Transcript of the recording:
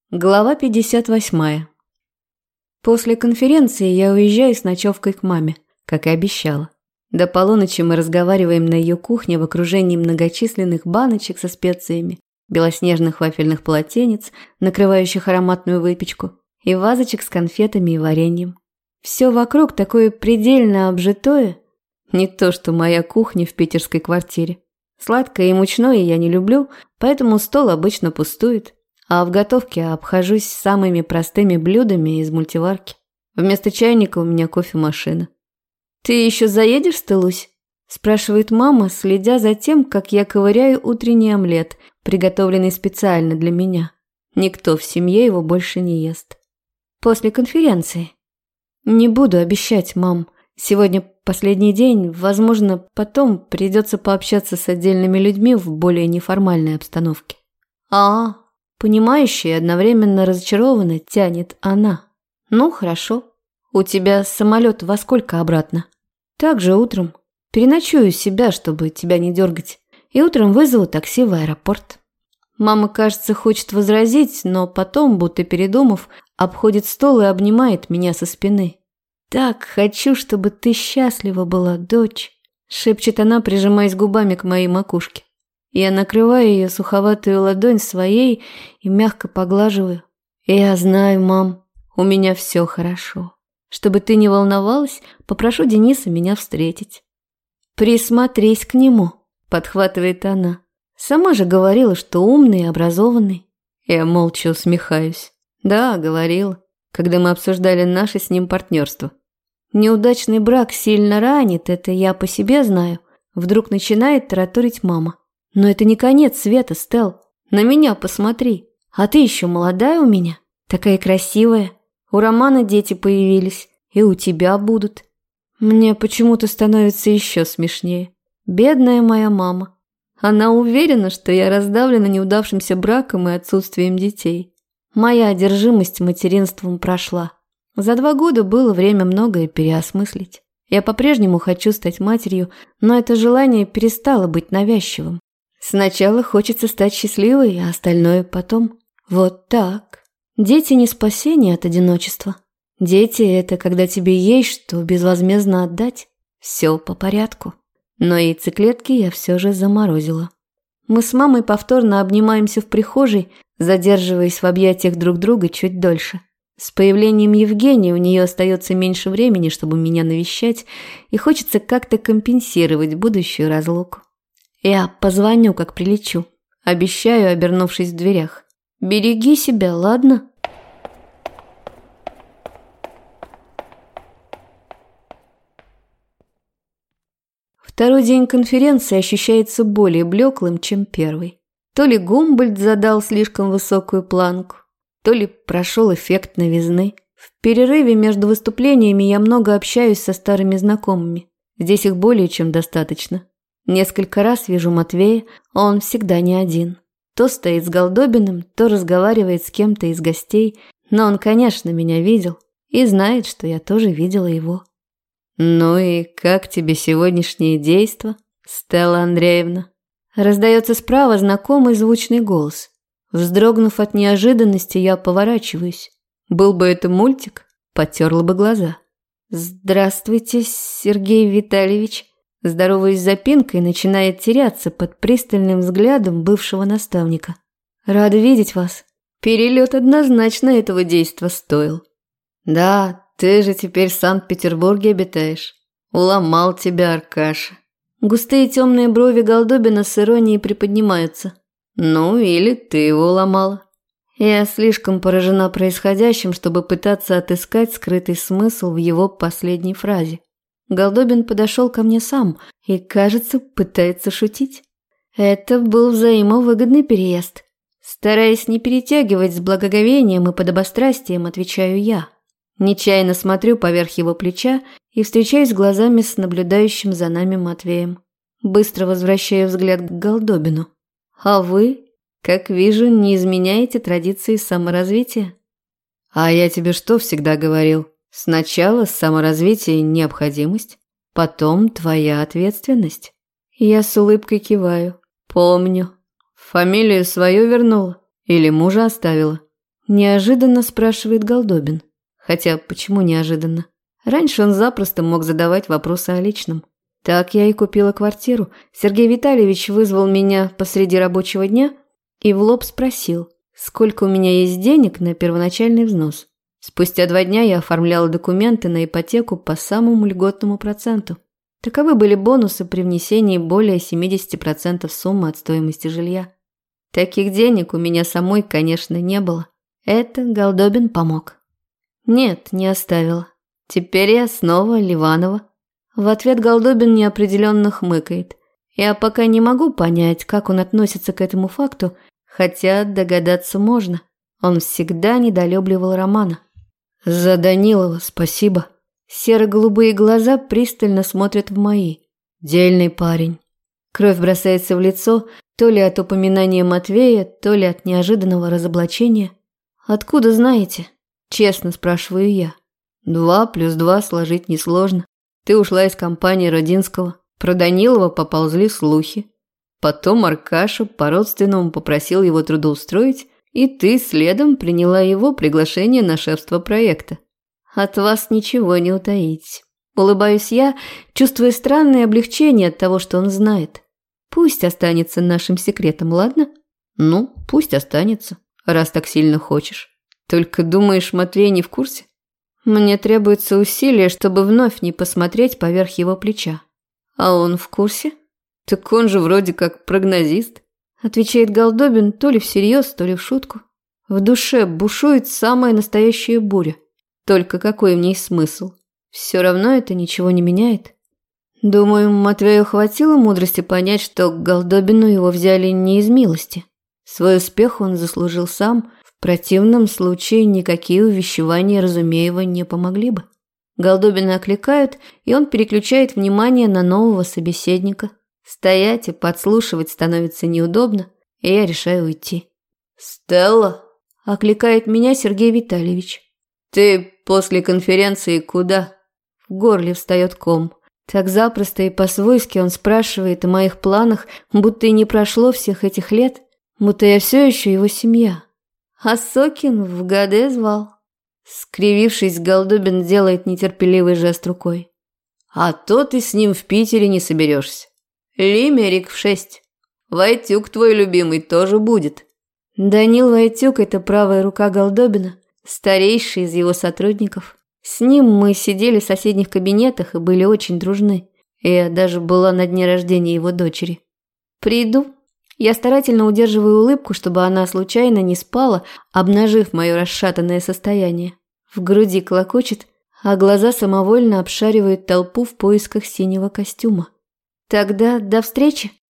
Глава 58. После конференции я уезжаю с ночевкой к маме, как и обещала. До полуночи мы разговариваем на ее кухне в окружении многочисленных баночек со специями, белоснежных вафельных полотенец, накрывающих ароматную выпечку, и вазочек с конфетами и вареньем. Все вокруг такое предельно обжитое, не то что моя кухня в питерской квартире. Сладкое и мучное я не люблю, поэтому стол обычно пустует. А в готовке обхожусь самыми простыми блюдами из мультиварки. Вместо чайника у меня кофемашина. «Ты еще заедешь, Стелусь?» – спрашивает мама, следя за тем, как я ковыряю утренний омлет, приготовленный специально для меня. Никто в семье его больше не ест. «После конференции». «Не буду обещать, мам. Сегодня последний день. Возможно, потом придется пообщаться с отдельными людьми в более неформальной обстановке». Понимающе и одновременно разочарованно тянет она. «Ну, хорошо. У тебя самолет во сколько обратно?» «Так же утром. Переночую себя, чтобы тебя не дергать. И утром вызову такси в аэропорт». Мама, кажется, хочет возразить, но потом, будто передумав, обходит стол и обнимает меня со спины. «Так хочу, чтобы ты счастлива была, дочь», – шепчет она, прижимаясь губами к моей макушке. Я накрываю ее суховатую ладонь своей и мягко поглаживаю. «Я знаю, мам, у меня все хорошо. Чтобы ты не волновалась, попрошу Дениса меня встретить». «Присмотрись к нему», – подхватывает она. «Сама же говорила, что умный и образованный». Я молча усмехаюсь. «Да, говорила, когда мы обсуждали наше с ним партнерство. Неудачный брак сильно ранит, это я по себе знаю». Вдруг начинает тараторить мама. «Но это не конец света, Стелл. На меня посмотри. А ты еще молодая у меня. Такая красивая. У Романа дети появились. И у тебя будут». Мне почему-то становится еще смешнее. Бедная моя мама. Она уверена, что я раздавлена неудавшимся браком и отсутствием детей. Моя одержимость материнством прошла. За 2 года было время многое переосмыслить. Я по-прежнему хочу стать матерью, но это желание перестало быть навязчивым. Сначала хочется стать счастливой, а остальное потом. Вот так. Дети не спасение от одиночества. Дети – это когда тебе есть что безвозмездно отдать. Все по порядку. Но яйцеклетки я все же заморозила. Мы с мамой повторно обнимаемся в прихожей, задерживаясь в объятиях друг друга чуть дольше. С появлением Евгения у нее остается меньше времени, чтобы меня навещать, и хочется как-то компенсировать будущую разлуку. Я позвоню, как прилечу. Обещаю, обернувшись в дверях. Береги себя, ладно? Второй день конференции ощущается более блеклым, чем первый. То ли Гумбольдт задал слишком высокую планку, то ли прошел эффект новизны. В перерыве между выступлениями я много общаюсь со старыми знакомыми. Здесь их более чем достаточно. Несколько раз вижу Матвея, он всегда не один. То стоит с Голдобиным, то разговаривает с кем-то из гостей, но он, конечно, меня видел и знает, что я тоже видела его. «Ну и как тебе сегодняшнее действо, Стелла Андреевна?» Раздается справа знакомый звучный голос. Вздрогнув от неожиданности, я поворачиваюсь. Был бы это мультик, потерла бы глаза. «Здравствуйте, Сергей Витальевич». Здороваясь запинкой, начинает теряться под пристальным взглядом бывшего наставника. «Рада видеть вас. Перелет однозначно этого действа стоил». «Да, ты же теперь в Санкт-Петербурге обитаешь. Уломал тебя Аркаша». Густые темные брови Голдобина с иронией приподнимаются. «Ну, или ты его уломала». Я слишком поражена происходящим, чтобы пытаться отыскать скрытый смысл в его последней фразе. Голдобин подошел ко мне сам и, кажется, пытается шутить. Это был взаимовыгодный переезд. Стараясь не перетягивать с благоговением и подобострастием, отвечаю я. Нечаянно смотрю поверх его плеча и встречаюсь глазами с наблюдающим за нами Матвеем. Быстро возвращаю взгляд к Голдобину. «А вы, как вижу, не изменяете традиции саморазвития?» «А я тебе что всегда говорил? Сначала саморазвитие – необходимость, потом твоя ответственность». Я с улыбкой киваю. «Помню. Фамилию свою вернула или мужа оставила?» Неожиданно спрашивает Голдобин. Хотя, почему неожиданно? Раньше он запросто мог задавать вопросы о личном. Так я и купила квартиру. Сергей Витальевич вызвал меня посреди рабочего дня и в лоб спросил, сколько у меня есть денег на первоначальный взнос. Спустя 2 дня я оформляла документы на ипотеку по самому льготному проценту. Таковы были бонусы при внесении более 70% суммы от стоимости жилья. Таких денег у меня самой, конечно, не было. Это Голдобин помог. Нет, не оставила. Теперь я снова Ливанова. В ответ Голдобин неопределенно хмыкает. Я пока не могу понять, как он относится к этому факту, хотя догадаться можно. Он всегда недолюбливал Романа. За Данилова спасибо. Серо-голубые глаза пристально смотрят в мои. Дельный парень. Кровь бросается в лицо, то ли от упоминания Матвея, то ли от неожиданного разоблачения. Откуда знаете? Честно спрашиваю я. 2 + 2 сложить несложно. Ты ушла из компании Родинского. Про Данилова поползли слухи. Потом Аркаша по-родственному попросил его трудоустроить, и ты следом приняла его приглашение на шефство проекта. От вас ничего не утаить. Улыбаюсь я, чувствуя странное облегчение от того, что он знает. Пусть останется нашим секретом, ладно? Ну, пусть останется, раз так сильно хочешь. Только думаешь, Матвей не в курсе? Мне требуется усилие, чтобы вновь не посмотреть поверх его плеча. А он в курсе? Так он же вроде как прогнозист. Отвечает Голдобин то ли всерьез, то ли в шутку. В душе бушует самая настоящая буря. Только какой в ней смысл? Все равно это ничего не меняет. Думаю, Матвею хватило мудрости понять, что к Голдобину его взяли не из милости. Свой успех он заслужил сам. В противном случае никакие увещевания Разумеева не помогли бы. Голдобина окликают, и он переключает внимание на нового собеседника. Стоять и подслушивать становится неудобно, и я решаю уйти. «Стелла?» – окликает меня Сергей Витальевич. «Ты после конференции куда?» В горле встает ком. Так запросто и по-свойски он спрашивает о моих планах, будто и не прошло всех этих лет, будто я все еще его семья. А Сокин в ГД звал. Скривившись, Голдобин делает нетерпеливый жест рукой. «А то ты с ним в Питере не соберешься. Лимерик в 6. Войтюк твой любимый тоже будет». Данил Войтюк – это правая рука Голдобина, старейший из его сотрудников. С ним мы сидели в соседних кабинетах и были очень дружны. Я даже была на дне рождения его дочери. «Приду». Я старательно удерживаю улыбку, чтобы она случайно не спала, обнажив мое расшатанное состояние. В груди клокочет, а глаза самовольно обшаривают толпу в поисках синего костюма. Тогда до встречи.